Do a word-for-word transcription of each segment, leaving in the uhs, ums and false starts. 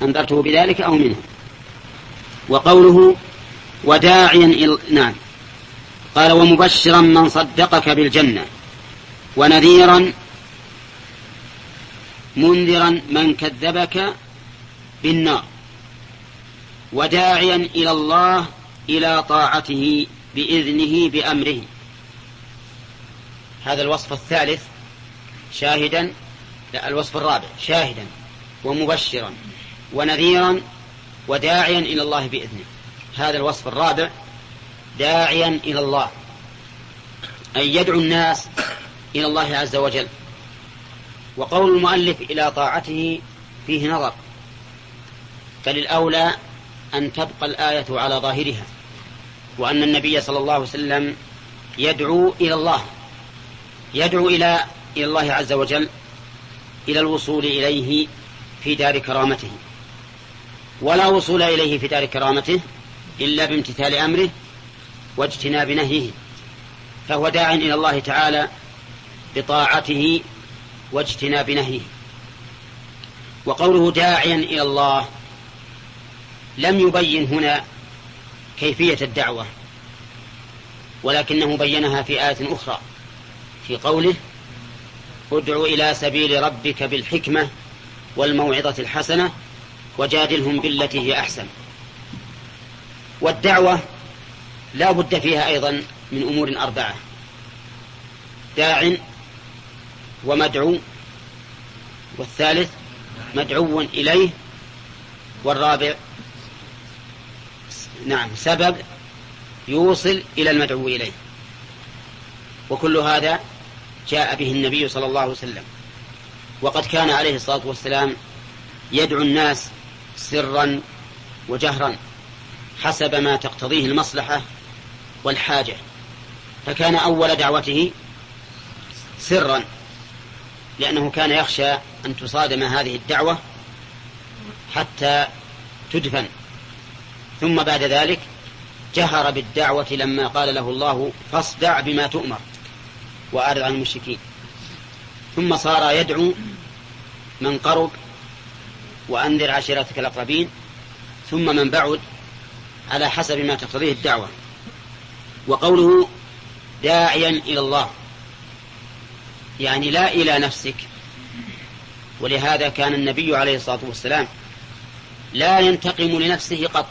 أنذرته بذلك أو منه. وقوله وداعيا إلى نعم قال ومبشرا من صدقك بالجنة ونذيرا منذرا من كذبك بالنار وداعيا إلى الله إلى طاعته بإذنه بأمره. هذا الوصف الثالث شاهدا لا الوصف الرابع شاهدا ومبشرا ونذيرا وداعيا إلى الله بإذنه. هذا الوصف الرابع داعيا إلى الله أي يدعو الناس إلى الله عز وجل. وقول المؤلف إلى طاعته فيه نظر، فللأولى أن تبقى الآية على ظاهرها وأن النبي صلى الله عليه وسلم يدعو إلى الله يدعو إلى إلى الله عز وجل إلى الوصول إليه في دار كرامته، ولا وصول إليه في دار كرامته إلا بامتثال أمره واجتناب نهيه، فهو داع إلى الله تعالى بطاعته واجتناب نهيه. وقوله داعيا إلى الله لم يبين هنا كيفية الدعوة، ولكنه بينها في آية أخرى في قوله ادع إلى سبيل ربك بالحكمة والموعظة الحسنة وجادلهم بالتي هي أحسن. والدعوة لا بد فيها أيضا من أمور أربعة: داع ومدعو، والثالث مدعو إليه، والرابع نعم سبب يوصل إلى المدعو إليه. وكل هذا جاء به النبي صلى الله عليه وسلم، وقد كان عليه الصلاة والسلام يدعو الناس سرا وجهرا حسب ما تقتضيه المصلحة والحاجة، فكان أول دعوته سرا لأنه كان يخشى أن تصادم هذه الدعوة حتى تدفن، ثم بعد ذلك جهر بالدعوة لما قال له الله فاصدع بما تؤمر وأعرض عن المشركين، ثم صار يدعو من قرب وأنذر عشيرتك الأقربين، ثم من بعد على حسب ما تقتضيه الدعوة. وقوله داعيا إلى الله يعني لا إلى نفسك، ولهذا كان النبي عليه الصلاة والسلام لا ينتقم لنفسه قط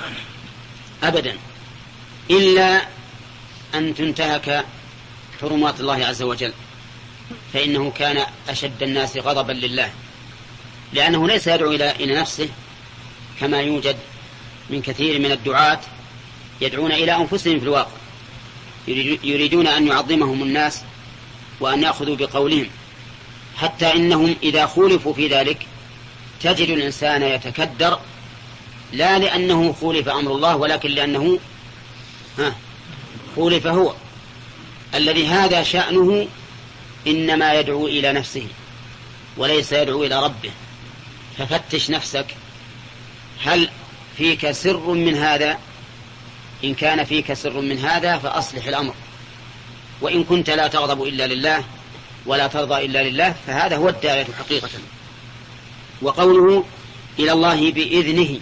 أبدا إلا أن تنتهك حرمات الله عز وجل، فإنه كان أشد الناس غضبا لله، لأنه ليس يدعو إلى نفسه كما يوجد من كثير من الدعاة يدعون إلى أنفسهم في الواقع، يريدون أن يعظمهم الناس وأن يأخذوا بقولهم، حتى إنهم إذا خولفوا في ذلك تجد الإنسان يتكدر لا لأنه خولف أمر الله ولكن لأنه ها خولف هو الذي هذا شأنه، إنما يدعو إلى نفسه وليس يدعو إلى ربه. ففتش نفسك هل فيك سر من هذا؟ إن كان فيك سر من هذا فأصلح الأمر، وإن كنت لا تغضب إلا لله ولا ترضى إلا لله فهذا هو الداعية حقيقة. وقوله إلى الله بإذنه،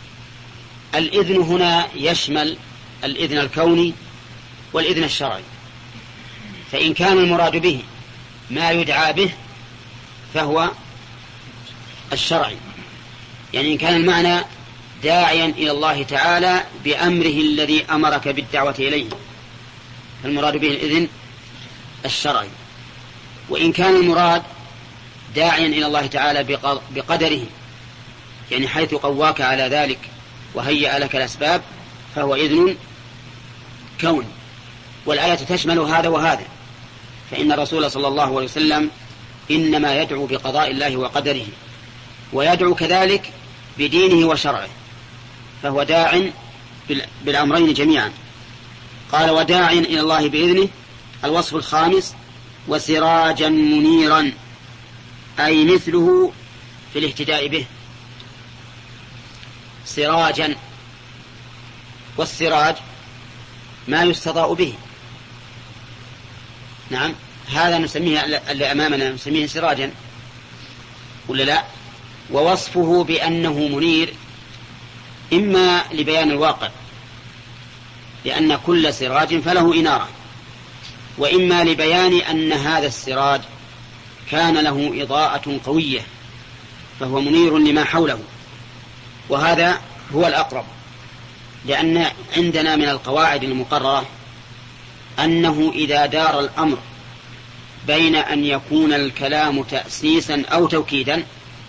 الإذن هنا يشمل الإذن الكوني والإذن الشرعي، فإن كان المراد به ما يدعى به فهو الشرعي، يعني إن كان المعنى داعيا إلى الله تعالى بأمره الذي أمرك بالدعوة إليه فالمراد به الإذن الشرعي. وإن كان المراد داعيا إلى الله تعالى بقدره، يعني حيث قواك على ذلك وهيأ لك الأسباب، فهو إذن كون. والآية تشمل هذا وهذا، فإن الرسول صلى الله عليه وسلم إنما يدعو بقضاء الله وقدره، ويدعو كذلك بدينه وشرعه، فهو داع بالأمرين جميعا. قال وداع إلى الله بإذنه. الوصف الخامس وسراجا منيرا، أي مثله في الاهتداء به، سراجا، والسراج ما يستضاء به. نعم هذا نسميه اللي أمامنا نسميه سراجا ولا لا؟ ووصفه بأنه منير إما لبيان الواقع لأن كل سراج فله إنارة، وإما لبيان أن هذا السراج كان له إضاءة قوية فهو منير لما حوله، وهذا هو الأقرب، لأن عندنا من القواعد المقررة أنه إذا دار الأمر بين أن يكون الكلام تأسيسا أو توكيدا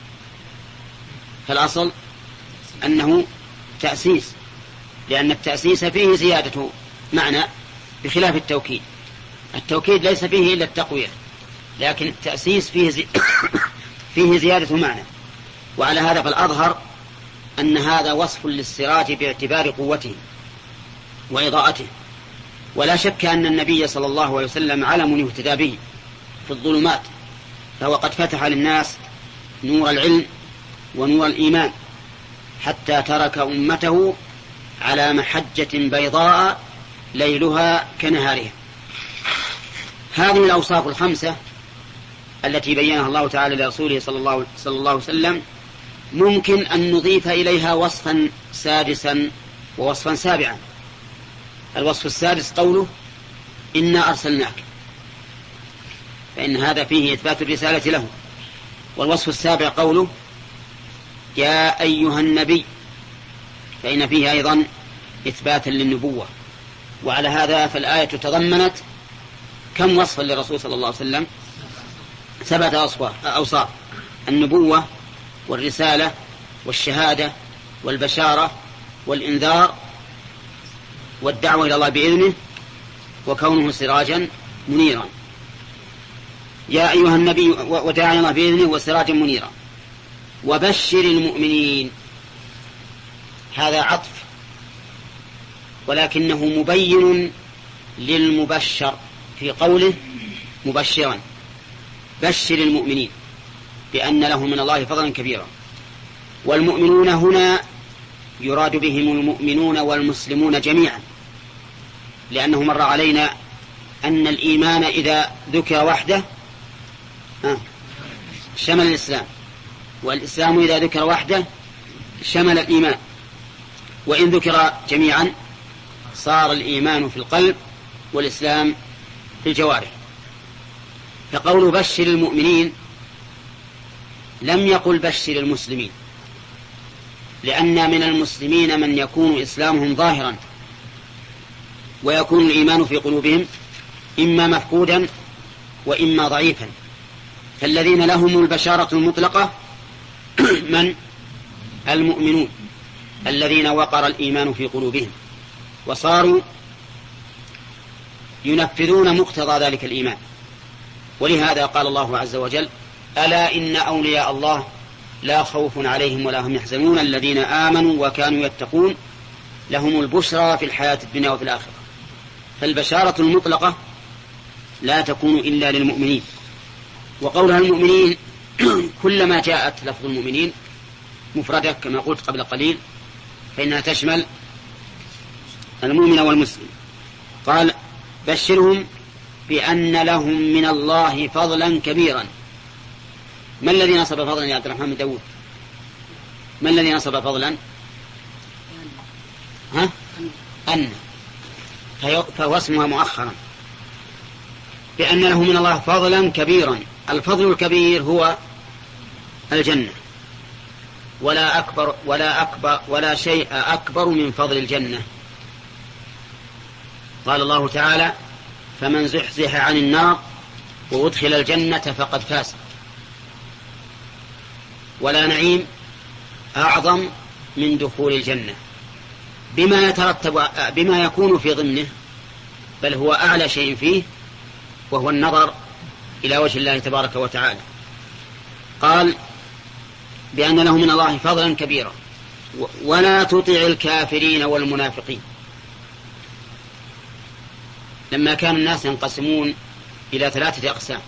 فالأصل أنه تأسيس، لأن التأسيس فيه زيادة معنى بخلاف التوكيد. التوكيد ليس فيه إلا التقوية، لكن التأسيس فيه, زي... فيه زيادة معنى. وعلى هذا فالأظهر أن هذا وصف للسراج باعتبار قوته وإضاءته، ولا شك أن النبي صلى الله عليه وسلم علم يهتدى به في الظلمات، فهو قد فتح للناس نور العلم ونور الإيمان حتى ترك أمته على محجة بيضاء ليلها كنهارها. هذه الأوصاف الخمسة التي بينها الله تعالى لرسوله صلى الله, صلى الله عليه وسلم ممكن أن نضيف إليها وصفا سادسا ووصفا سابعا. الوصف السادس قوله إنا أرسلناك، فإن هذا فيه إثبات الرسالة له. والوصف السابع قوله يا أيها النبي، فإن فيه أيضا إثباتا للنبوة. وعلى هذا فالآية تضمنت كم وصفا للرسول صلى الله عليه وسلم؟ سبعة أوصاف: النبوة والرسالة والشهادة والبشارة والإنذار والدعوة إلى الله بإذنه وكونه سراجا منيرا. يا أيها النبي وداعي الله بإذنه وسراجا منيرا وبشر المؤمنين. هذا عطف ولكنه مبين للمبشر في قوله مبشرا. بشر المؤمنين بأن له من الله فضلا كبيرا. والمؤمنون هنا يراد بهم المؤمنون والمسلمون جميعا، لأنه مر علينا أن الإيمان إذا ذكر وحده شمل الإسلام، والإسلام إذا ذكر وحده شمل الإيمان، وإن ذكر جميعا صار الإيمان في القلب والإسلام في الجوارح. فقول بشر المؤمنين لم يقل بشر المسلمين، لأن من المسلمين من يكون إسلامهم ظاهرا ويكون الإيمان في قلوبهم إما مفقودا وإما ضعيفا، فالذين لهم البشارة المطلقة من المؤمنون الذين وقر الإيمان في قلوبهم وصاروا ينفذون مقتضى ذلك الإيمان. ولهذا قال الله عز وجل ألا إن أولياء الله لا خوف عليهم ولا هم يحزنون الذين آمنوا وكانوا يتقون لهم البشرى في الحياة الدنيا وفي الآخرة. فالبشارة المطلقة لا تكون إلا للمؤمنين. وقولها المؤمنين كلما جاءت لفظ المؤمنين مفردة كما قلت قبل قليل فإنها تشمل المؤمن والمسلم. قال بشرهم بأن لهم من الله فضلا كبيرا. ما الذي نصب فضلا يا عبد الرحمن داود؟ ما الذي نصب فضلا؟ ها؟ أن، فهو اسمها مؤخرا. بأن له من الله فضلا كبيرا. الفضل الكبير هو الجنة، ولا أكبر ولا أكبر ولا شيء أكبر من فضل الجنة. قال الله تعالى فمن زحزح عن النار وأدخل الجنة فقد فاز. ولا نعيم أعظم من دخول الجنة بما يترتب بما يكون في ضمنه، بل هو أعلى شيء فيه وهو النظر إلى وجه الله تبارك وتعالى. قال بأن له من الله فضلا كبيرا ولا تطع الكافرين والمنافقين. لما كان الناس ينقسمون إلى ثلاثة أقسام: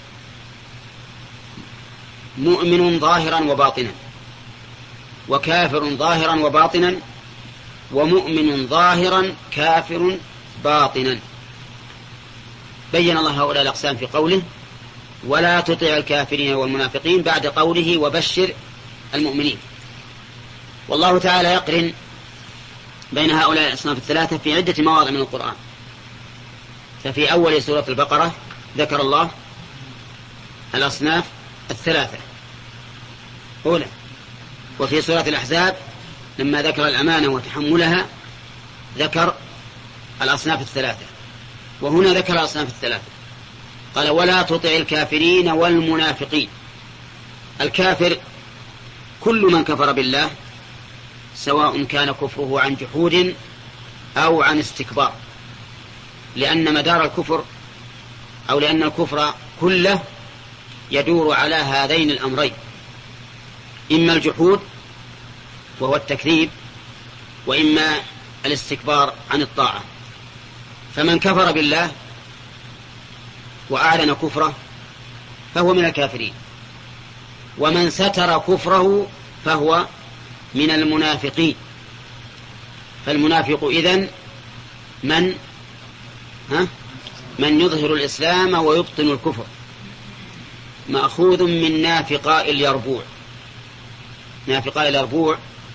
مؤمن ظاهرا وباطنا، وكافر ظاهرا وباطنا، ومؤمن ظاهرا كافر باطنا، بين الله هؤلاء الأقسام في قوله ولا تطع الكافرين والمنافقين بعد قوله وبشر المؤمنين. والله تعالى يقرن بين هؤلاء الأصناف الثلاثة في عدة مواضع من القرآن. ففي أول سورة البقرة ذكر الله الأصناف الثلاثة أولا، وفي سورة الأحزاب لما ذكر الأمانة وتحملها ذكر الأصناف الثلاثة، وهنا ذكر الأصناف الثلاثة قال ولا تطع الكافرين والمنافقين. الكافر كل من كفر بالله سواء كان كفره عن جحود أو عن استكبار، لأن مدار الكفر أو لأن الكفر كله يدور على هذين الأمرين، إما الجحود وهو التكذيب، وإما الاستكبار عن الطاعة. فمن كفر بالله وأعلن كفره فهو من الكافرين، ومن ستر كفره فهو من المنافقين. فالمنافق إذن من ها من يظهر الإسلام ويبطن الكفر، مأخوذ من نافقاء اليربوع. نافقاء اليربوع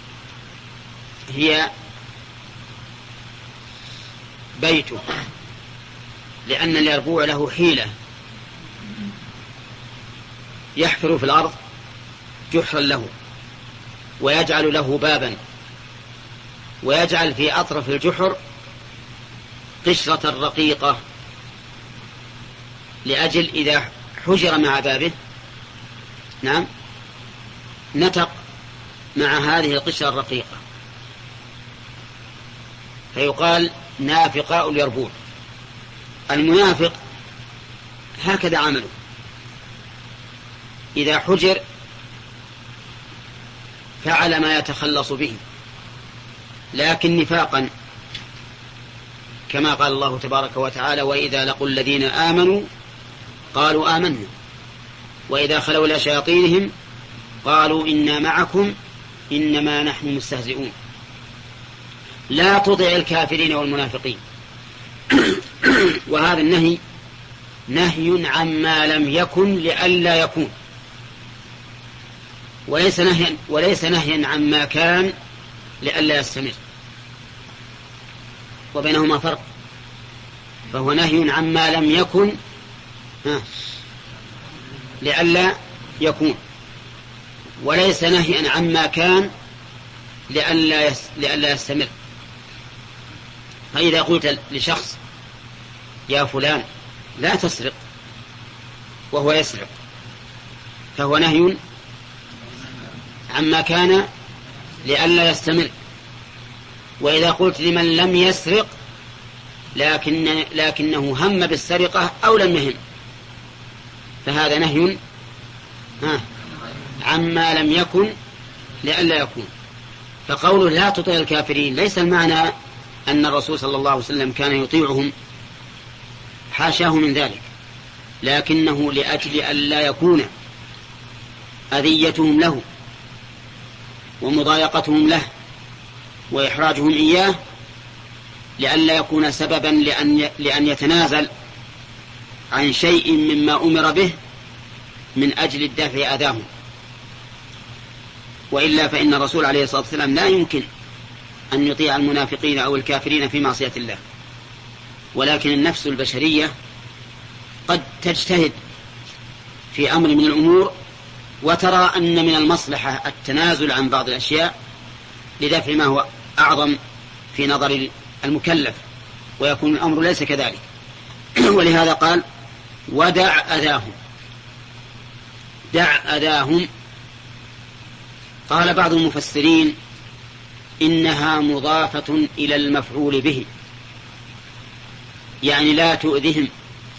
هي بيته، لأن اليربوع له حيلة، يحفر في الأرض جحرا له ويجعل له بابا، ويجعل في أطرف الجحر قشرة رقيقة لأجل إذا حجر مع بابه نعم نتق مع هذه القشرة الرقيقة، فيقال نافقاء اليربوع. المنافق هكذا عمله، إذا حجر فعل ما يتخلص به، لكن نفاقا، كما قال الله تبارك وتعالى وإذا لقوا الذين آمنوا قالوا آمنا وإذا خلوا إلى شياطينهم قالوا إنا معكم إنما نحن مستهزئون. لا تطع الكافرين والمنافقين. وهذا النهي نهي عما لم يكن لئلا يكون، وليس نهيا وليس نهيا عما كان لئلا يستمر، وبينهما فرق. فهو نهي عما لم يكن لئلا يكون، وليس نهيا عما كان لئلا لئلا يستمر. فإذا قلت لشخص يا فلان لا تسرق وهو يسرق فهو نهي عما كان لئلا يستمر. وإذا قلت لمن لم يسرق لكن لكنه هم بالسرقة أو لم يهم فهذا نهي عما لم يكن لئلا يكون. فقوله لا تطع الكافرين ليس المعنى أن الرسول صلى الله عليه وسلم كان يطيعهم، حاشاه من ذلك، لكنه لأجل أن لا يكون أذيتهم له ومضايقتهم له وإحراجهم إياه، لأن لا يكون سببا لأن, لأن يتنازل عن شيء مما أمر به من أجل الدفع أذاهم. وإلا فإن الرسول عليه الصلاة والسلام لا يمكن أن يطيع المنافقين أو الكافرين في معصية الله، ولكن النفس البشرية قد تجتهد في أمر من الأمور وترى أن من المصلحة التنازل عن بعض الأشياء لدفع ما هو أعظم في نظر المكلف، ويكون الأمر ليس كذلك. ولهذا قال ودع أذاهم. دع أذاهم. قال بعض المفسرين إنها مضافة إلى المفعول به، يعني لا تؤذهم.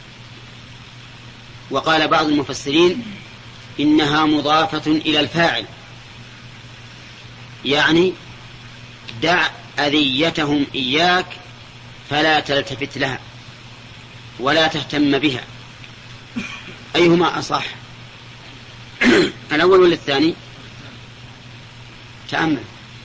وقال بعض المفسرين إنها مضافة إلى الفاعل، يعني دع أذيتهم إياك فلا تلتفت لها ولا تهتم بها. أيهما أصح، الأول ولا الثاني؟ تأمل.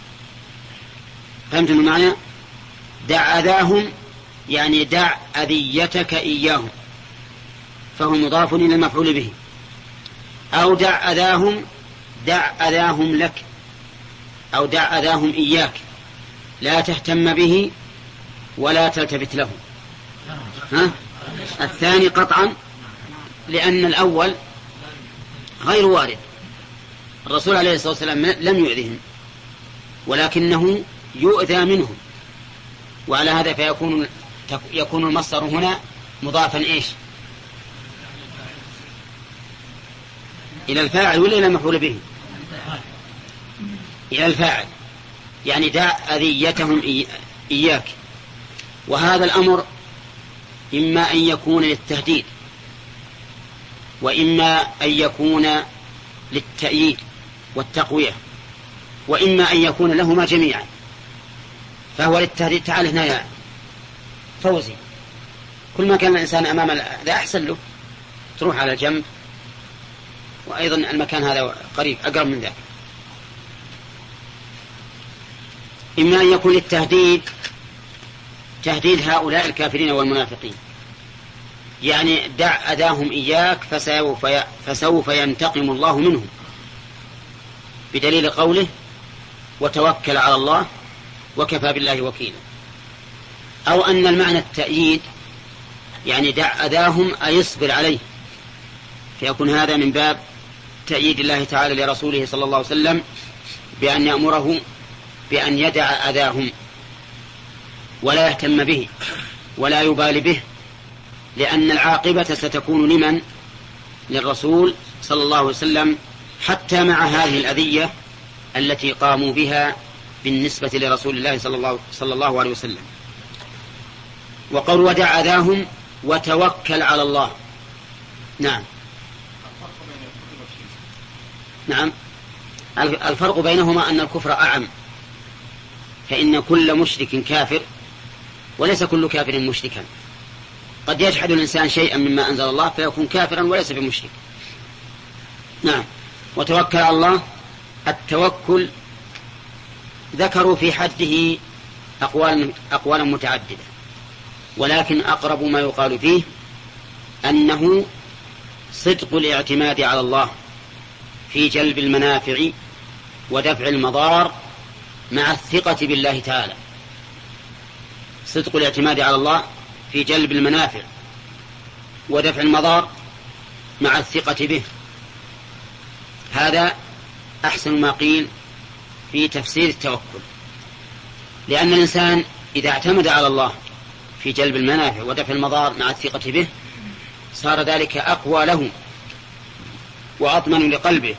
فهمتم المعنى؟ دع أذاهم يعني دع أذيتك إياهم، فهو مضاف إلى المفعول به. أو دع أذاهم دع أذاهم لك أو دع أذاهم إياك، لا تهتم به ولا تلتفت له. ها؟ الثاني قطعا، لأن الأول غير وارد، الرسول عليه الصلاة والسلام لم يؤذهم ولكنه يؤذى منهم، وعلى هذا فيكون يكون المصدر هنا مضافا إيش؟ إلى الفاعل ولا إلى المفعول به؟ إلى الفاعل، يعني دع أذيتهم إياك. وهذا الأمر إما أن يكون للتهديد وإما أن يكون للتأييد والتقوية وإما أن يكون لهما جميعا. فهو للتهديد، تعال هنا يا فوزي، كل ما كان الإنسان أمام ذا أحسن له، تروح على جنب، وأيضا المكان هذا قريب أقرب من ذاك. إما أن يكون للتهديد، تهديد هؤلاء الكافرين والمنافقين، يعني دع أذاهم إياك فسوف, فسوف ينتقم الله منهم، بدليل قوله وتوكل على الله وكفى بالله وكيلا. أو أن المعنى التأييد، يعني دع أذاهم أي اصبر عليه، فيكون هذا من باب تأييد الله تعالى لرسوله صلى الله عليه وسلم بأن يأمره بأن يدع أذاهم ولا يهتم به ولا يبالي به، لأن العاقبة ستكون لمن؟ للرسول صلى الله عليه وسلم، حتى مع هذه الأذية التي قاموا بها بالنسبة لرسول الله صلى الله, صلى الله عليه وسلم. وقال ودع أذاهم وتوكل على الله. نعم نعم الفرق بينهما أن الكفر أعم، فإن كل مشرك كافر وليس كل كافر مشركا. قد يجحد الإنسان شيئا مما أنزل الله فيكون كافرا وليس بمشرك. نعم. وتوكل على الله، التوكل ذكروا في حده أقوال أقوالا متعددة، ولكن أقرب ما يقال فيه أنه صدق الاعتماد على الله في جلب المنافع ودفع المضار مع الثقة بالله تعالى. صدق الاعتماد على الله في جلب المنافع ودفع المضار مع الثقة به، هذا أحسن ما قيل في تفسير التوكل. لأن الإنسان إذا اعتمد على الله في جلب المنافع ودفع المضار مع الثقة به صار ذلك أقوى له وأطمن لقلبه.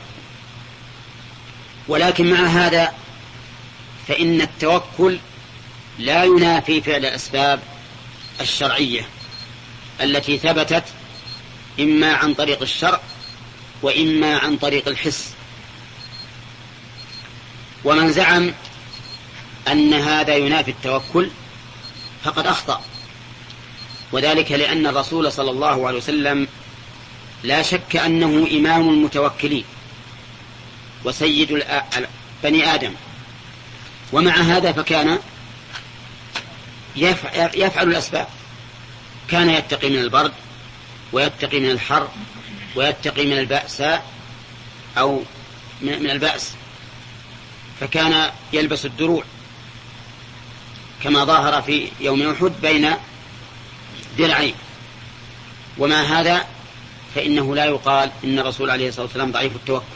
ولكن مع هذا فإن التوكل لا ينافي فعل الأسباب الشرعية التي ثبتت إما عن طريق الشرع وإما عن طريق الحس. ومن زعم أن هذا ينافي التوكل فقد أخطأ، وذلك لأن الرسول صلى الله عليه وسلم لا شك أنه إمام المتوكلين وسيد بني آدم، ومع هذا فكان يفعل الأسباب. كان يتقي من البرد ويتقي من الحر ويتقي من البأساء أو من البأس، فكان يلبس الدروع كما ظاهر في يوم أحد بين درعين. ومع هذا فإنه لا يقال إن الرسول عليه الصلاة والسلام ضعيف التوكل.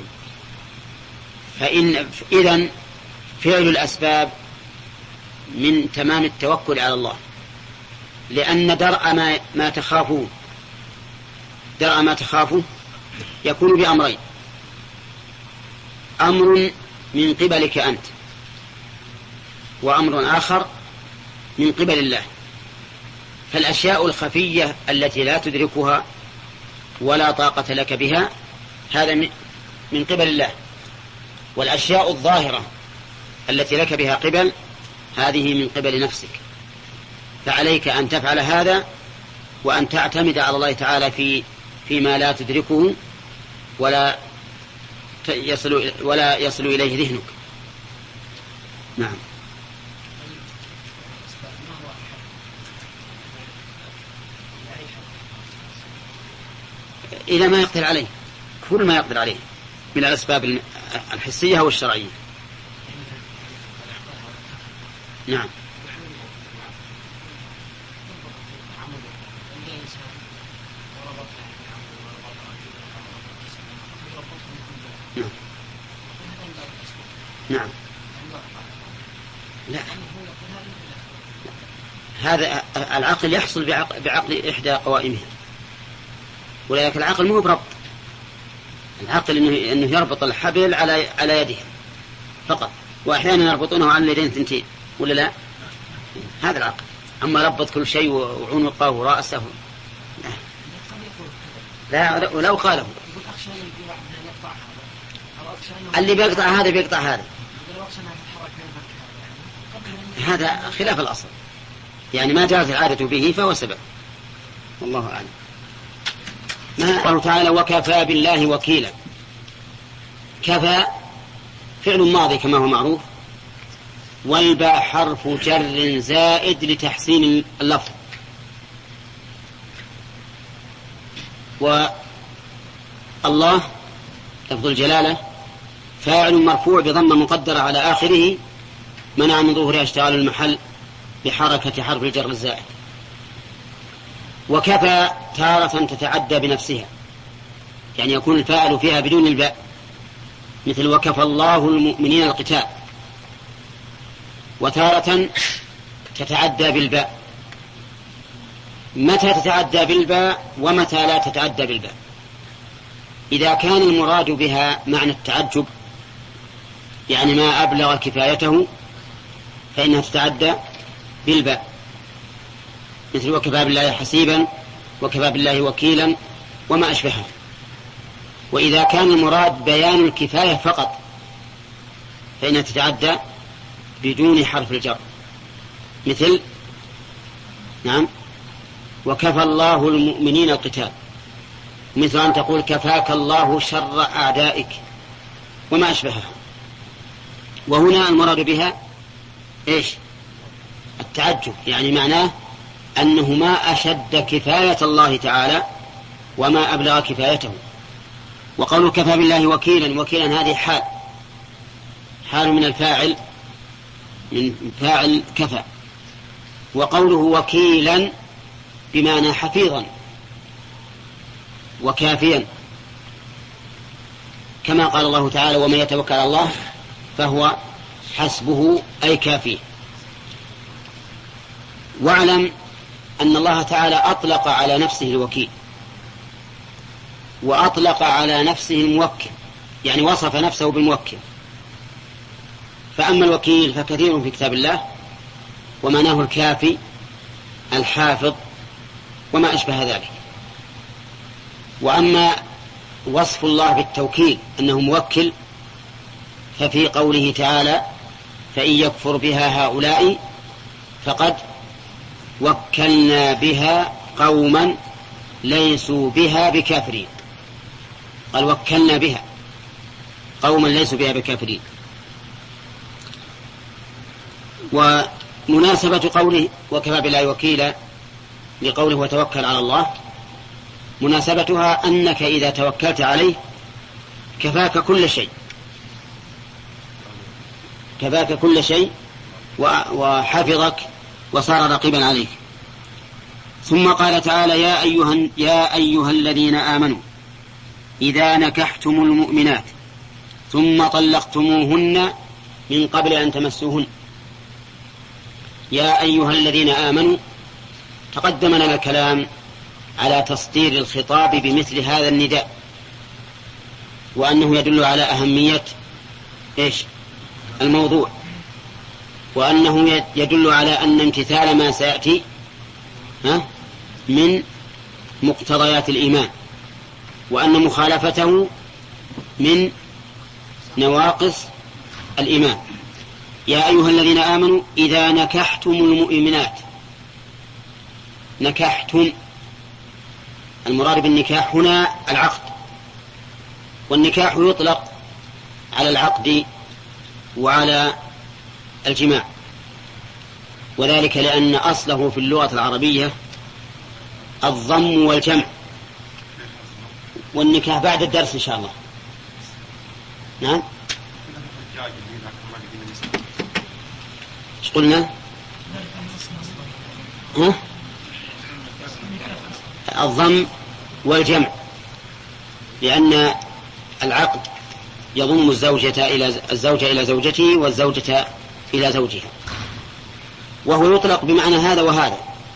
فإن إذن فعل الأسباب من تمام التوكل على الله، لأن درء ما, ما تخافه درء ما تخافه يكون بأمرين: أمر من قبلك أنت، وأمر آخر من قبل الله. فالأشياء الخفية التي لا تدركها ولا طاقة لك بها هذا من قبل الله، والأشياء الظاهرة التي لك بها قبل هذه من قبل نفسك. فعليك أن تفعل هذا وأن تعتمد على الله تعالى في فيما لا تدركه ولا يصل ولا يصل إليه ذهنك. نعم. إذا ما يقدر عليه، كل ما يقدر عليه من الأسباب الحسية والشرعية. نعم. نعم. نعم. لا، هذا العقل يحصل بعقل, بعقل إحدى قوائمه، ولكن العقل مو بربط. العقل إنه, إنه يربط الحبل على على يده فقط، وأحيانا يربطونه على اليدين ثنتين، ولا لا؟ هذا العقل. أما ربط كل شيء وعنقه ورأسه لا، لا ولو قاله اللي بيقطع هذا بيقطع هذا، هذا خلاف الأصل، يعني ما جاءت العادة به فهو سبب، والله أعلم. ما قال تعالى وكفى بالله وكيلا. كفى فعل ماضي كما هو معروف، والباء حرف جر زائد لتحسين اللفظ، والله لفظ الجلالة فاعل مرفوع بضمة مقدرة على آخره منع من ظهورها اشتغال المحل بحركة حرف الجر الزائد. وكفى تارة تتعدى بنفسها، يعني يكون الفاعل فيها بدون الباء، مثل وكفى الله المؤمنين القتال. وتارة تتعدى بالباء. متى تتعدى بالباء ومتى لا تتعدى بالباء؟ إذا كان المراد بها معنى التعجب، يعني ما أبلغ كفايته، فإنها تتعدى بالباء، مثل وكفى بالله حسيبا، وكفى بالله وكيلا، وما أشبهه. وإذا كان المراد بيان الكفاية فقط، فإنها تتعدى بدون حرف الجر، مثل نعم وكفى الله المؤمنين القتال، مثل أن تقول كفاك الله شر أعدائك، وما أشبهه. وهنا المراد بها إيش؟ التعجب، يعني معناه أنه ما أشد كفاية الله تعالى وما أبلغ كفايته. وقالوا كفى بالله وكيلا، وكيلا هذه حال حال من الفاعل، من فاعل كفى. وقوله وكيلا بمعنى حفيظا وكافيا، كما قال الله تعالى ومن يتوكل على الله فهو حسبه أي كافيه. واعلم أن الله تعالى أطلق على نفسه الوكيل، وأطلق على نفسه الموكل، يعني وصف نفسه بالموكل. فأما الوكيل فكثير في كتاب الله، ومعناه الكافي الحافظ وما أشبه ذلك. وأما وصف الله بالتوكيل أنه موكل ففي قوله تعالى فإن يكفر بها هؤلاء فقد وكلنا بها قوما ليسوا بها بكافرين. قال وكلنا بها قوما ليسوا بها بكافرين. ومناسبة قوله وكفى بالله وكيلا لقوله وتوكل على الله، مناسبتها أنك إذا توكلت عليه كفاك كل شيء، كفاك كل شيء وحفظك وصار رقيبا عليك. ثم قال تعالى يا أيها, يا أيها الذين آمنوا إذا نكحتم المؤمنات ثم طلقتموهن من قبل أن تمسوهن. يا أيها الذين آمنوا، تقدم لنا الكلام على تصدير الخطاب بمثل هذا النداء، وأنه يدل على أهمية إيش؟ الموضوع، وأنه يدل على أن امتثال ما سيأتي ها من مقتضيات الإيمان، وأن مخالفته من نواقص الإيمان. يا أيها الذين آمنوا إذا نكحتم المؤمنات. نكحتم، المراد بالنكاح هنا العقد، والنكاح يطلق على العقد وعلى الجماع، وذلك لأن أصله في اللغة العربية الضم والجمع. والنكاح بعد الدرس إن شاء الله. نعم. ايش قلنا؟ ها؟ الضم والجمع، لأن العقد يضم الزوجة إلى الزوجة إلى زوجته والزوجة إلى زوجها، وهو يطلق بمعنى هذا وهذا،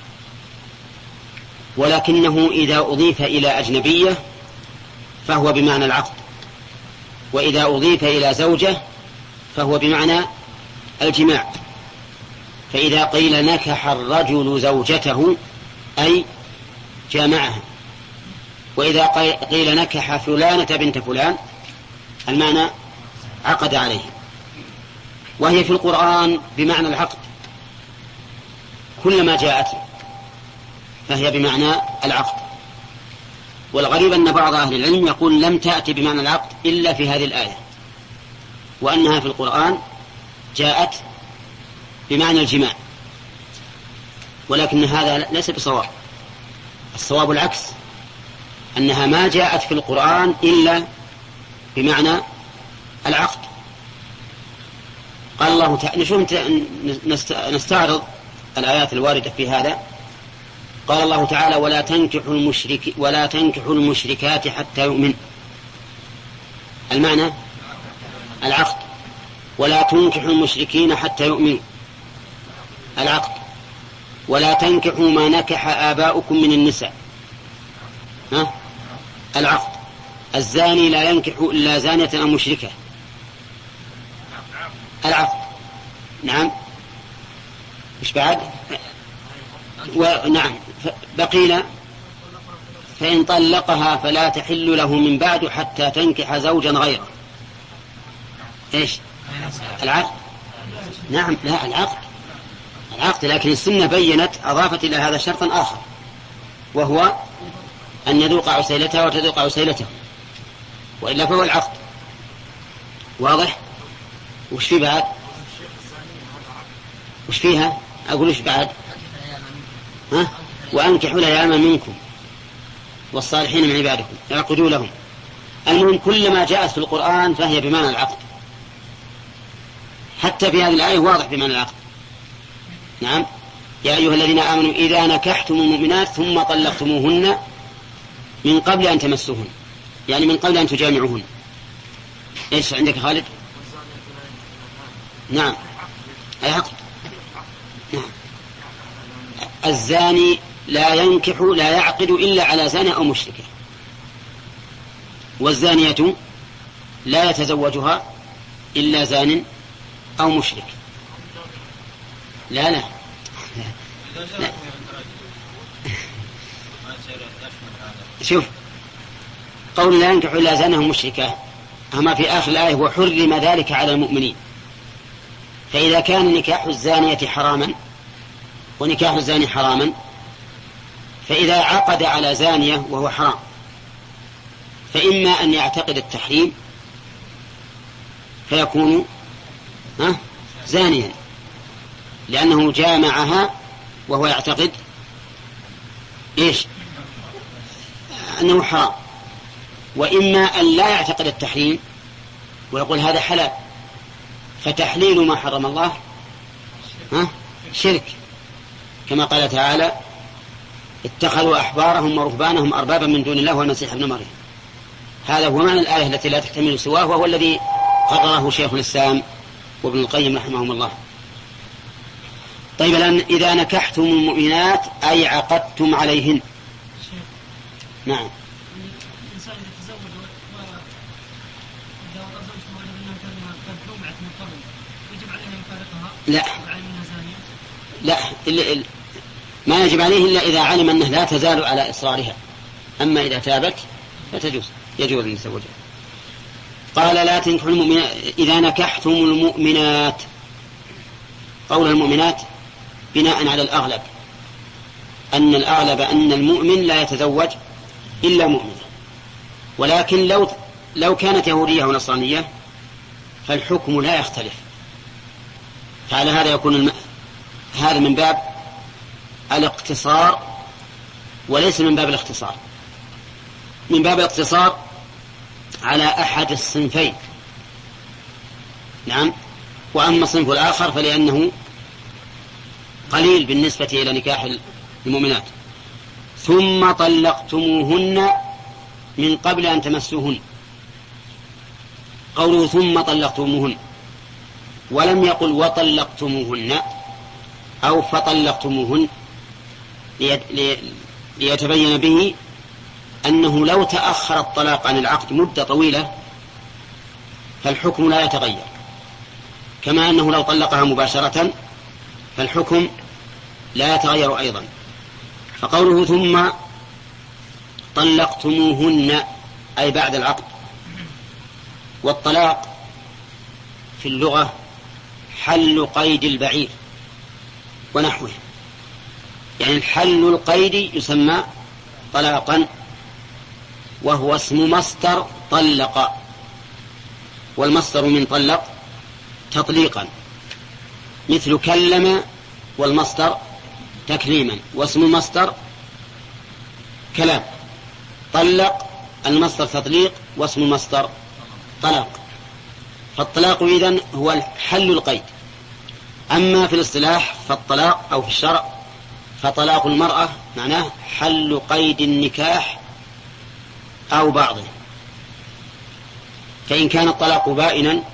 ولكنه إذا أضيف إلى أجنبية فهو بمعنى العقد، وإذا أضيف إلى زوجة فهو بمعنى الجماع. فإذا قيل نكح الرجل زوجته أي جامعها، وإذا قيل نكح فلانة بنت فلان المعنى عقد عليه. وهي في القرآن بمعنى العقد، كلما جاءت فهي بمعنى العقد. والغريب أن بعض أهل العلم يقول لم تأتي بمعنى العقد إلا في هذه الآية، وأنها في القرآن جاءت بمعنى الجماع، ولكن هذا ليس بصواب. الصواب العكس، أنها ما جاءت في القرآن إلا بمعنى العقد. قال الله تعالى، نشوف نستعرض الآيات الواردة في هذا. قال الله تعالى ولا تنكحوا المشرك ولا تنكحوا المشركات حتى يؤمن، المعنى العقد. ولا تنكحوا المشركين حتى يؤمنوا، العقد. ولا تنكحوا ما نكح آباؤكم من النساء، ها؟ العقد. الزاني لا ينكح إلا زانية أو مشركة، العقد. نعم. مش بعد؟ ونعم. بقينا فإن طلقها فلا تحل له من بعد حتى تنكح زوجا غيره، إيش؟ العقد. نعم، لا العقد، العقد. لكن السنة بينت أضافت إلى هذا شرطا آخر، وهو أن يذوق عسيلتها وتذوق عسيلته، وإلا فهو العقد. واضح؟ وش في بعد؟ وش فيها؟ أقول وش بعد؟ ها؟ وأنكحوا الأيام منكم والصالحين من عبادكم يعقدوا لهم. المهم كلما جاءت في القرآن فهي بمعنى العقد، حتى في هذه الآية واضح بمعنى العقد. نعم. يا أيها الذين آمنوا إذا نكحتم المؤمنات ثم طلقتموهن من قبل أن تمسوهن، يعني من قبل أن تجامعوهن. إيش عندك خالد؟ نعم، أي عقد. نعم. الزاني لا ينكح لا يعقد إلا على زانية أو مشركة، والزانية لا يتزوجها إلا زان أو مشرك. لا لا, لا. شوف قول لا ينكح إلا زانه مشركة، أما في آخر الآية وحرم ذلك على المؤمنين. فإذا كان نكاح الزانية حراما ونكاح الزاني حراما، فإذا عقد على زانية وهو حرام فإما أن يعتقد التحريم فيكون ها زانيا لأنه جامعها وهو يعتقد إيش؟ أنه حرام، وإما أن لا يعتقد التحريم ويقول هذا حلال، فتحليل ما حرم الله ها شرك، كما قال تعالى اتخذوا أحبارهم ورهبانهم أربابا من دون الله والمسيح ابن مريم. هذا هو معنى الآية التي لا تحتمل سواه، وهو الذي قرره شيخ الإسلام وابن القيم رحمهم الله. طيب الآن إذا نكحتم المؤمنات أي عقدتم عليهن. نعم. الإنسان يتزوج وإذا وضع زوجته وجد أنها قد جمعت من قبل يجب عليها أن يفارقها؟ لا لا لا ما يجب عليه إلا إذا علم أنه لا تزال على إصرارها، أما إذا تابت فتجوز، يجوز أن يتزوجها. قال لا تنكحوا المؤمنات إذا نكحتم المؤمنات. قول المؤمنات بناء على الأغلب، أن الأغلب أن المؤمن لا يتزوج إلا مؤمنة، ولكن لو لو كانت يهودية أو نصرانية فالحكم لا يختلف. فعلى هذا يكون الم... هذا من باب الاقتصار وليس من باب الاختصار، من باب الاقتصار على أحد الصنفين نعم. وأما الصنف الآخر فلأنه قليل بالنسبة إلى نكاح المؤمنات. ثم طلقتموهن من قبل أن تمسوهن. قوله ثم طلقتموهن ولم يقل وطلقتموهن أو فطلقتموهن ليتبين به أنه لو تأخر الطلاق عن العقد مدة طويلة فالحكم لا يتغير، كما أنه لو طلقها مباشرة فالحكم لا يتغير أيضا. فقوله ثم طلقتموهن أي بعد العقد. والطلاق في اللغة حل قيد البعير ونحوه، يعني حل القيد يسمى طلاقا، وهو اسم مصدر طلق، والمصدر من طلق تطليقا، مثل كلم والمصدر تكليما، واسم المصدر كلام. طلق المصدر تطليق واسم المصدر طلاق. فالطلاق إذن هو حل القيد. أما في الاصطلاح فالطلاق أو في الشرع فطلاق المرأة معناه حل قيد النكاح أو بعضه. فإن كان الطلاق بائنا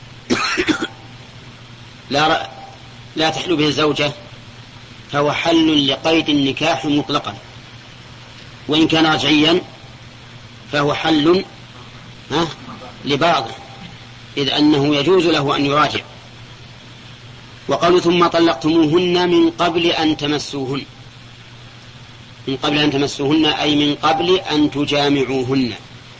لا لا تحل به الزوجة فهو حل لقيد النكاح مطلقا، وإن كان رجعيا فهو حل لبعضه، إذ أنه يجوز له أن يراجع. وقالوا ثم طلقتموهن من قبل أن تمسوهن، من قبل أن تمسوهن أي من قبل أن تجامعوهن،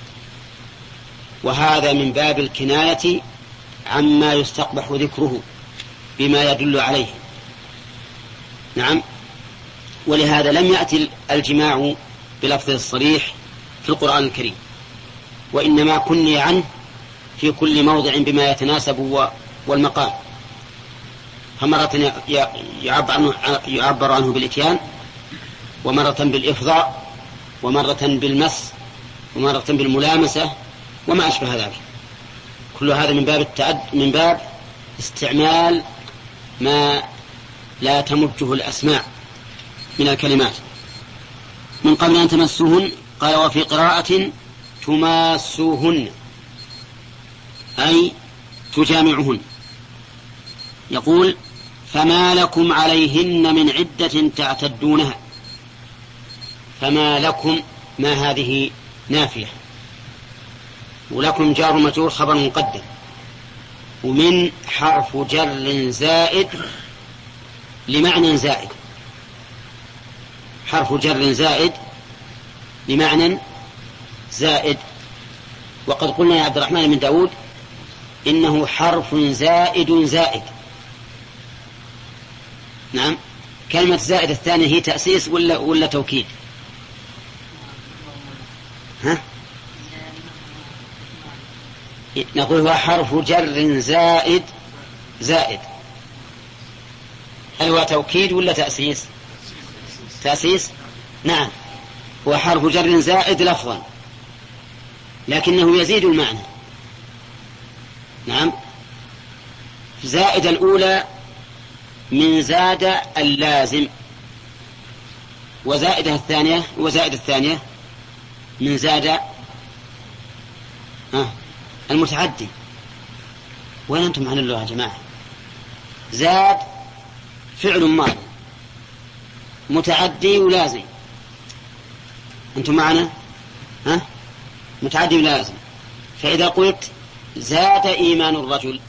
وهذا من باب الكناية عما يستقبح ذكره بما يدل عليه. نعم. ولهذا لم يأتي الجماع بلفظ الصريح في القرآن الكريم، وإنما كني عنه في كل موضع بما يتناسب والمقام. فمرة يعبر عنه بالإتيان، ومرة بالإفضاء، ومرة بالمس، ومرة بالملامسة، وما أشبه ذلك. كل هذا من باب التعد من باب استعمال ما لا تمجه الأسماع من الكلمات. من قبل أن تمسوهن قال وفي قراءة تماسوهن أي تجامعهن. يقول فما لكم عليهن من عدة تعتدونها. فما لكم ما هذه نافية، ولكم جار مجرور خبر مقدم، ومن حرف جر زائد لمعنى زائد. حرف جر زائد لمعنى زائد. وقد قلنا يا عبد الرحمن بن داود إنه حرف زائد زائد. نعم. كلمة زائد الثانية هي تأسيس ولا ولا توكيد؟ ها؟ نقول هو حرف جر زائد زائد. هل هو توكيد ولا تأسيس؟ تأسيس. نعم. هو حرف جر زائد لفظا لكنه يزيد المعنى. نعم. زائد الأولى من زاد اللازم، وزائدها الثانية وزائد الثانية من زاد آه المتعدي. وين أنتم عن الله يا جماعة؟ زاد فعل ماضي متعدي ولازم. أنتم معنا؟ ها؟ متعدي ولازم. فإذا قلت زاد إيمان الرجل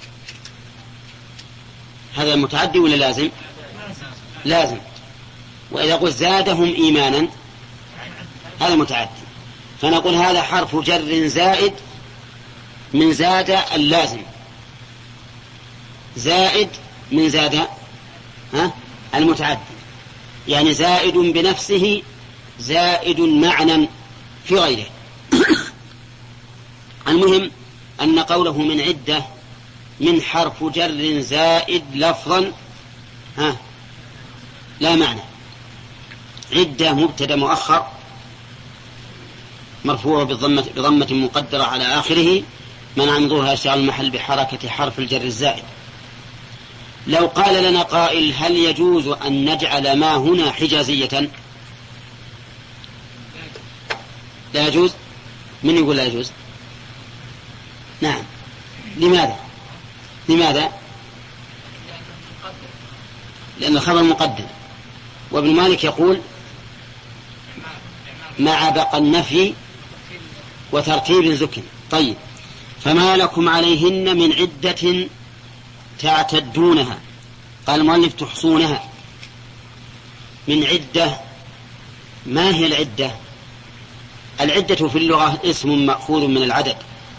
هذا متعدي ولا لازم؟ لازم. وإذا قلت زادهم إيمانا هذا متعدي. فنقول هذا حرف جر زائد من زاد اللازم، زائد من زاد ها المتعدي، يعني زائد بنفسه زائد معنى في غيره. المهم أن قوله من عدة من حرف جر زائد لفظا ها لا معنى. عدة مبتدأ مؤخر مرفوع بضمة, بضمة مقدرة على آخره منع من ظهورها اشتغال المحل بحركة حرف الجر الزائد. لو قال لنا قائل هل يجوز أن نجعل ما هنا حجازية؟ لا يجوز. من يقول لا يجوز؟ نعم. لماذا؟ لماذا؟ لأن الخبر مقدم، وابن مالك يقول مع بقى النفي وترتيب زكي. طيب، فما لكم عليهن من عدة تعتدونها. قال المؤلف تحصونها. من عدة، ما هي العدة؟ العدة في اللغة اسم مأخوذ من العدد،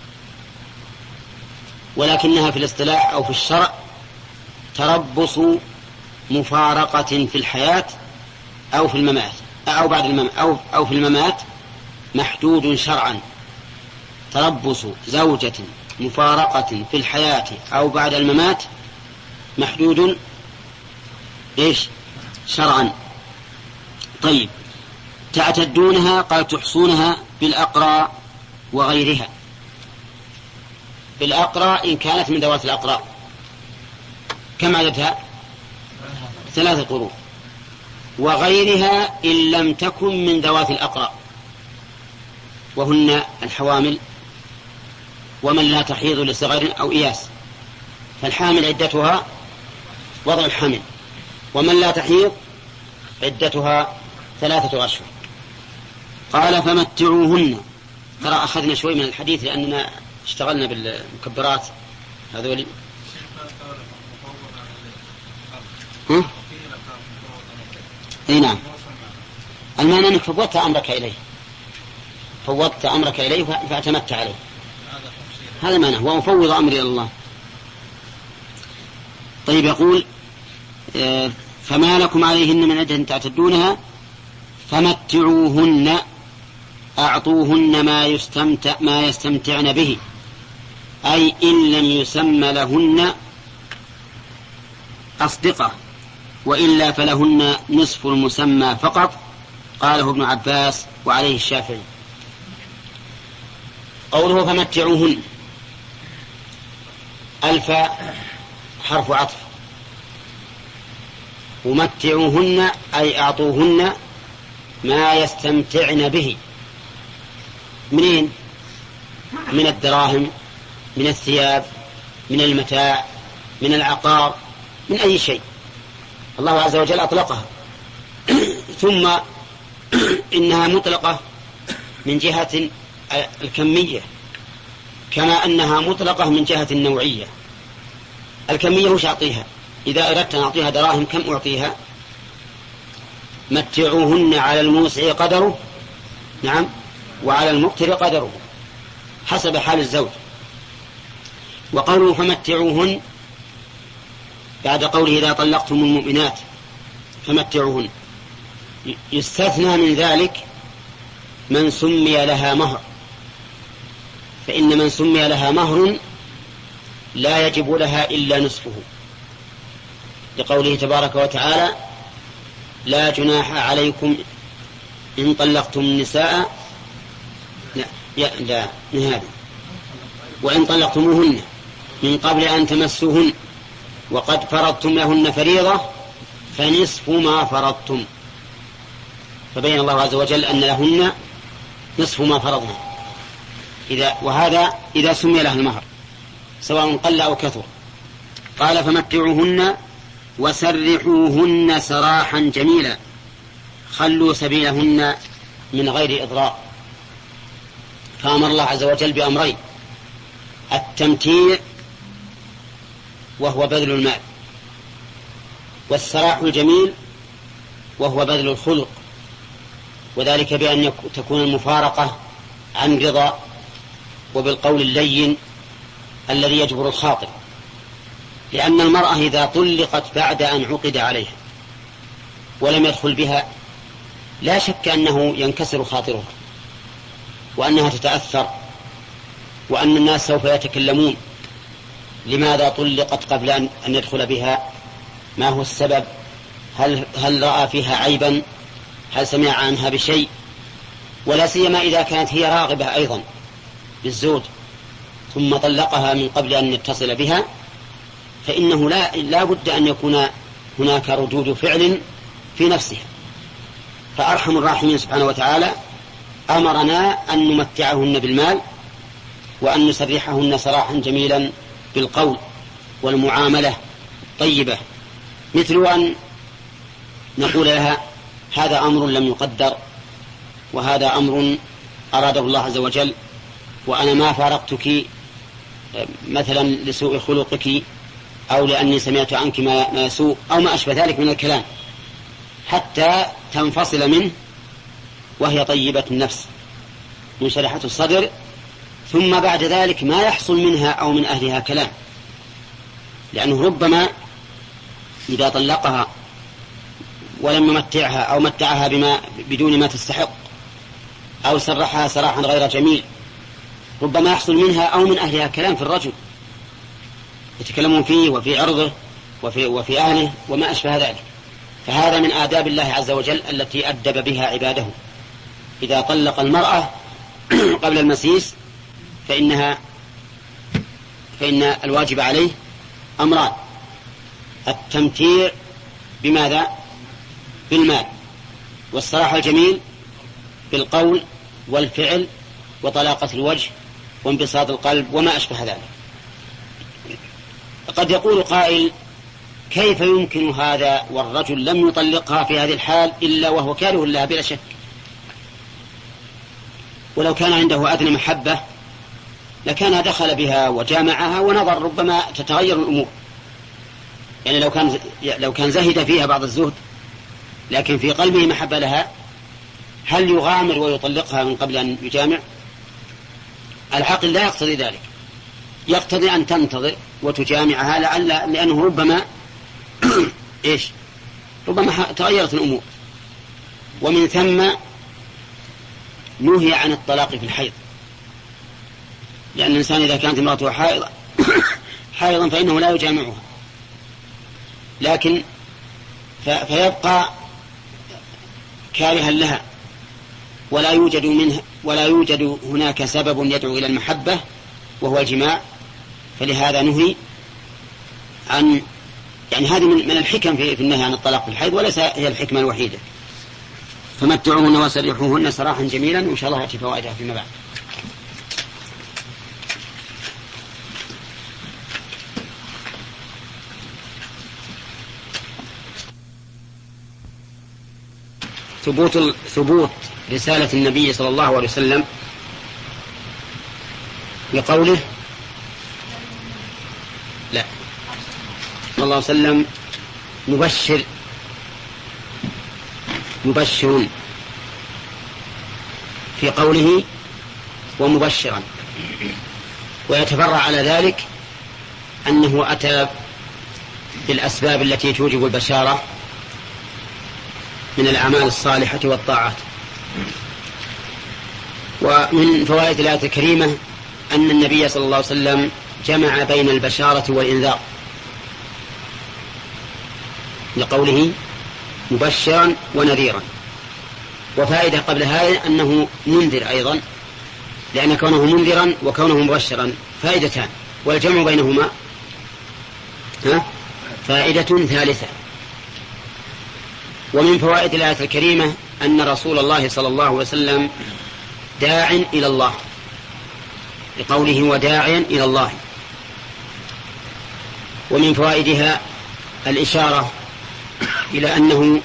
ولكنها في الاصطلاح أو في الشرع تربص مفارقة في الحياة أو في الممات أو بعد الممات أو, أو في الممات محدود شرعا. تربص زوجة مفارقة في الحياة أو بعد الممات محدود إيش؟ شرعا. طيب، تعتدونها قال تحصونها بالأقراء وغيرها. بالأقراء إن كانت من ذوات الأقراء. كم عددها؟ ثلاثة قروء. وغيرها إن لم تكن من ذوات الأقراء، وهن الحوامل ومن لا تحيض لصغر أو إياس. فالحامل عدتها وضع الحمل، ومن لا تحيض عدتها ثلاثة أشهر. قال فمتعوهن. ترى أخذنا شوي من الحديث لأننا اشتغلنا بالمكبرات هذولي. ها؟ اي نعم. المعنى انك فوضت امرك اليه، فوضت امرك اليه فاعتمدت عليه. هذا معنى، هو مفوض امري الى الله. طيب، يقول فما لكم عليهن من عدة تعتدونها فمتعوهن، اعطوهن ما يستمتع ما يستمتعن به، اي ان لم يسمى لهن أصدقة، وإلا فلهن نصف المسمى فقط. قاله ابن عباس وعليه الشافعي. قوله فمتعوهن، ألف حرف عطف، ومتعوهن أي أعطوهن ما يستمتعن به. منين؟ من الدراهم، من الثياب، من المتاع، من العقار، من أي شيء الله عز وجل أطلقها. ثم إنها مطلقة من جهة الكمية كما أنها مطلقة من جهة النوعية. الكمية وش أعطيها؟ إذا أردت أن أعطيها دراهم كم أعطيها؟ متعوهن على الموسع قدره، نعم، وعلى المقتر قدره حسب حال الزوج. وقوله فمتعوهن بعد قوله إذا طلقتم المؤمنات فمتعوهن، يستثنى من ذلك من سمي لها مهر، فإن من سمي لها مهر لا يجب لها إلا نصفه، لقوله تبارك وتعالى لا جناح عليكم إن طلقتم النساء، لا, لا نهاية، وإن طلقتموهن من قبل أن تمسوهن وقد فرضتم لهن فريضة فنصف ما فرضتم. فبين الله عز وجل أن لهن نصف ما فرضنا، إذا وهذا إذا سمي لها المهر سواء قل أو كثر. قال فمتعوهن وسرحوهن سراحا جميلا، خلوا سبيلهن من غير إضرار. فأمر الله عز وجل بأمرين: التمتيع وهو بذل المال، والسراح الجميل وهو بذل الخلق، وذلك بأن تكون المفارقة عن رضا وبالقول اللين الذي يجبر الخاطر. لأن المرأة إذا طلقت بعد أن عقد عليها ولم يدخل بها لا شك أنه ينكسر خاطرها، وأنها تتأثر، وأن الناس سوف يتكلمون لماذا طلقت قبل أن يدخل بها، ما هو السبب، هل, هل رأى فيها عيبا، هل سمع عنها بشيء، ولا سيما إذا كانت هي راغبة أيضا بالزوج، ثم طلقها من قبل أن يتصل بها فإنه لا, لا بد أن يكون هناك ردود فعل في نفسها. فأرحم الراحمين سبحانه وتعالى أمرنا أن نمتعهن بالمال وأن نسرحهن سراحا جميلا بالقول والمعاملة طيبة، مثل أن نقول لها هذا أمر لم يقدر وهذا أمر أراده الله عز وجل، وأنا ما فارقتك مثلا لسوء خلقك أو لأني سمعت عنك ما يسوء أو ما أشبه ذلك من الكلام، حتى تنفصل منه وهي طيبة النفس منشرحة الصدر، ثم بعد ذلك ما يحصل منها أو من أهلها كلام، لأنه ربما إذا طلقها ولم يمتعها أو متعها بما بدون ما تستحق أو سرحها سراحا غير جميل ربما يحصل منها أو من أهلها كلام في الرجل يتكلمون فيه وفي عرضه وفي, وفي أهله وما أشبه ذلك. فهذا من آداب الله عز وجل التي أدب بها عباده. إذا طلق المرأة قبل المسيس فإنها فإن الواجب عليه أمران: التمتيع بماذا؟ بالمال، والصراحة الجميل بالقول والفعل، وطلاقة الوجه وانبساط القلب وما أشبه ذلك. قد يقول قائل: كيف يمكن هذا والرجل لم يطلقها في هذه الحال إلا وهو كاره لها بلا شك؟ ولو كان عنده أدنى محبة لكان دخل بها وجامعها ونظر ربما تتغير الأمور. يعني لو كان لو كان زهد فيها بعض الزهد لكن في قلبه محبة لها، هل يغامر ويطلقها من قبل أن يجامع؟ العقل لا يقتضي ذلك، يقتضي أن تنتظر وتجامعها لعل لأنه ربما إيش ربما تغيرت الأمور. ومن ثم نهي عن الطلاق في الحيض، لأن الإنسان إذا كانت امرأته حائضا حائضا فإنه لا يجامعها، لكن فيبقى كارها لها ولا يوجد منها ولا يوجد هناك سبب يدعو إلى المحبة وهو الجماع، فلهذا نهي عن يعني هذه من الحكم في النهي عن الطلاق في الحيض، وليس هي الحكمة الوحيدة. فمتعوهن وسرحوهن سراحا جميلا، وإن شاء الله يأتي فوائدها فيما بعد. ثبوت ثبوت رسالة النبي صلى الله عليه وسلم بقوله لا صلى الله عليه وسلم مبشر مبشر في قوله ومبشرا، ويتفرع على ذلك أنه أتى بالأسباب التي توجب البشارة من الأعمال الصالحة والطاعات. ومن فوائد الآية الكريمة أن النبي صلى الله عليه وسلم جمع بين البشارة والإنذار لقوله مبشرا ونذيرا. وفائدة قبل هذا أنه منذر أيضا، لأن كونه منذرا وكونه مبشرا فائدتان، والجمع بينهما فائدة ثالثة. ومن فوائد الآية الكريمة أن رسول الله صلى الله عليه وسلم داع إلى الله لقوله وداعيا إلى الله. ومن فوائدها الإشارة إلى أنه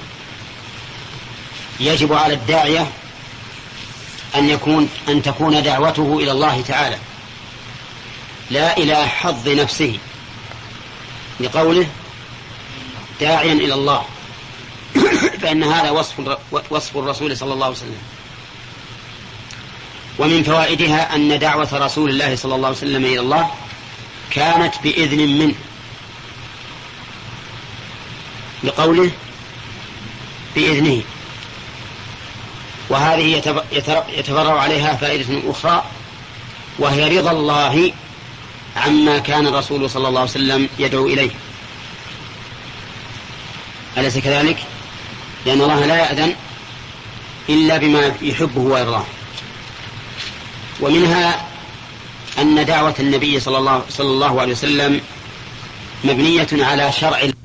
يجب على الداعية أن يكون أن تكون دعوته إلى الله تعالى لا إلى حظ نفسه، لقوله داعيا إلى الله، فإن هذا وصف وصف الرسول صلى الله عليه وسلم. ومن فوائدها أن دعوة رسول الله صلى الله عليه وسلم إلى الله كانت بإذن منه، لقوله بإذنه. وهذه يتفرع عليها فائدة أخرى، وهي رضا الله عما كان الرسول صلى الله عليه وسلم يدعو إليه. أليس كذلك؟ لأن الله لا يأذن إلا بما يحبه ويرضاه. ومنها أن دعوة النبي صلى الله, صلى الله عليه وسلم مبنية على شرع